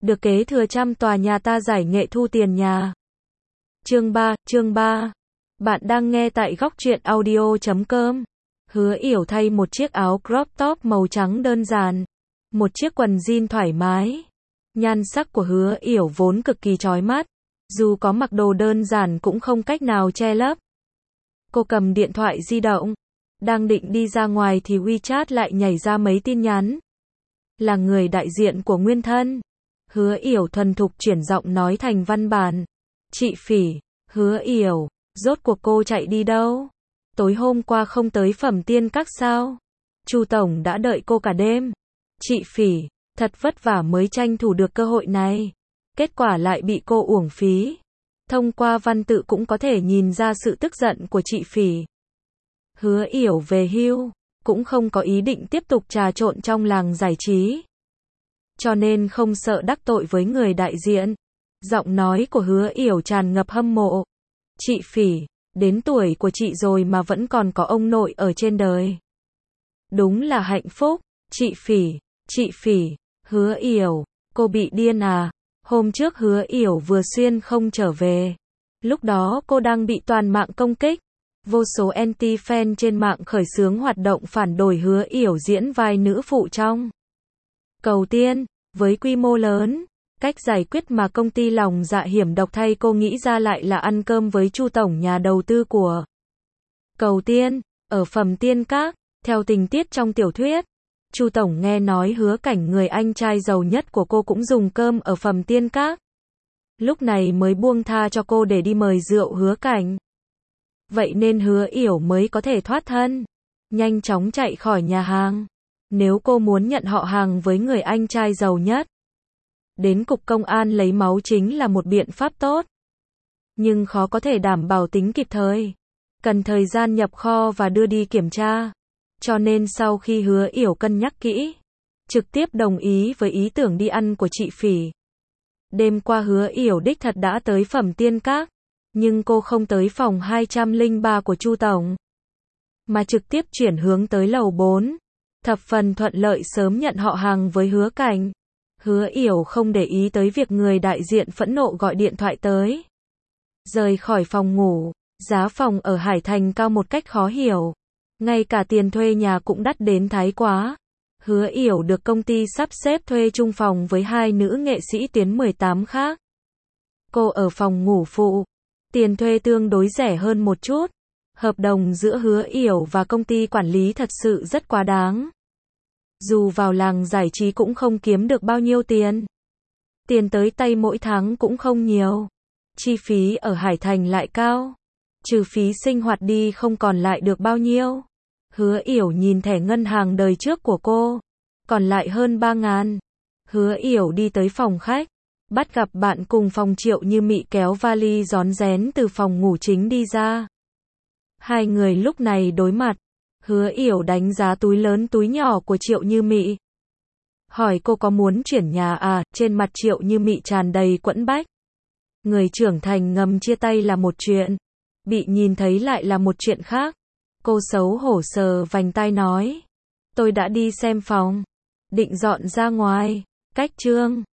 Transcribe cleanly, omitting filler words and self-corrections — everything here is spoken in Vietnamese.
được kế thừa 100 tòa nhà ta giải nghệ thu tiền nhà. Chương 3. Bạn đang nghe tại góc truyện audio.com. Hứa Yểu thay một chiếc áo crop top màu trắng đơn giản, một chiếc quần jean thoải mái. Nhan sắc của Hứa Yểu vốn cực kỳ chói mắt, dù có mặc đồ đơn giản cũng không cách nào che lấp. Cô cầm điện thoại di động, đang định đi ra ngoài thì WeChat lại nhảy ra mấy tin nhắn. Là người đại diện của nguyên thân. Hứa Yểu thuần thục chuyển giọng nói thành văn bản. Chị Phỉ, Hứa Yểu, rốt cuộc cô chạy đi đâu? Tối hôm qua không tới Phẩm Tiên Các sao? Chu tổng đã đợi cô cả đêm. Chị Phỉ, thật vất vả mới tranh thủ được cơ hội này. Kết quả lại bị cô uổng phí. Thông qua văn tự cũng có thể nhìn ra sự tức giận của chị Phỉ. Hứa Yểu về hưu, cũng không có ý định tiếp tục trà trộn trong làng giải trí. Cho nên không sợ đắc tội với người đại diện. Giọng nói của Hứa Yểu tràn ngập hâm mộ. Chị Phỉ, đến tuổi của chị rồi mà vẫn còn có ông nội ở trên đời. Đúng là hạnh phúc. Chị Phỉ, Hứa Yểu, cô bị điên à? Hôm trước Hứa Yểu vừa xuyên không trở về. Lúc đó cô đang bị toàn mạng công kích. Vô số anti-fan trên mạng khởi xướng hoạt động phản đối Hứa Yểu diễn vai nữ phụ trong Cầu Tiên, với quy mô lớn. Cách giải quyết mà công ty lòng dạ hiểm độc thay cô nghĩ ra lại là ăn cơm với Chu tổng nhà đầu tư của Cầu Tiên, ở Phẩm Tiên Các. Theo tình tiết trong tiểu thuyết, Chu tổng nghe nói Hứa Cảnh, người anh trai giàu nhất của cô, cũng dùng cơm ở Phẩm Tiên Các. Lúc này mới buông tha cho cô để đi mời rượu Hứa Cảnh. Vậy nên Hứa Yểu mới có thể thoát thân, nhanh chóng chạy khỏi nhà hàng. Nếu cô muốn nhận họ hàng với người anh trai giàu nhất, đến cục công an lấy máu chính là một biện pháp tốt. Nhưng khó có thể đảm bảo tính kịp thời. Cần thời gian nhập kho và đưa đi kiểm tra. Cho nên sau khi Hứa Yểu cân nhắc kỹ, trực tiếp đồng ý với ý tưởng đi ăn của chị Phỉ. Đêm qua Hứa Yểu đích thật đã tới Phẩm Tiên Các, nhưng cô không tới phòng 203 của Chu tổng, mà trực tiếp chuyển hướng tới lầu 4. Thập phần thuận lợi sớm nhận họ hàng với Hứa Cảnh. Hứa Yểu không để ý tới việc người đại diện phẫn nộ gọi điện thoại tới. Rời khỏi phòng ngủ, giá phòng ở Hải Thành cao một cách khó hiểu. Ngay cả tiền thuê nhà cũng đắt đến thái quá. Hứa Yểu được công ty sắp xếp thuê chung phòng với hai nữ nghệ sĩ tuyến 18 khác. Cô ở phòng ngủ phụ. Tiền thuê tương đối rẻ hơn một chút. Hợp đồng giữa Hứa Yểu và công ty quản lý thật sự rất quá đáng. Dù vào làng giải trí cũng không kiếm được bao nhiêu tiền. Tiền tới tay mỗi tháng cũng không nhiều. Chi phí ở Hải Thành lại cao. Trừ phí sinh hoạt đi không còn lại được bao nhiêu. Hứa Yểu nhìn thẻ ngân hàng đời trước của cô, còn lại hơn 3.000. Hứa Yểu đi tới phòng khách, bắt gặp bạn cùng phòng Triệu Như Mị kéo vali rón rén từ phòng ngủ chính đi ra. Hai người lúc này đối mặt. Hứa Yểu đánh giá túi lớn túi nhỏ của Triệu Như Mị. Hỏi cô có muốn chuyển nhà à? Trên mặt Triệu Như Mị tràn đầy quẫn bách. Người trưởng thành ngầm chia tay là một chuyện, bị nhìn thấy lại là một chuyện khác. Cô xấu hổ sờ vành tai nói. Tôi đã đi xem phòng, định dọn ra ngoài. Cách chương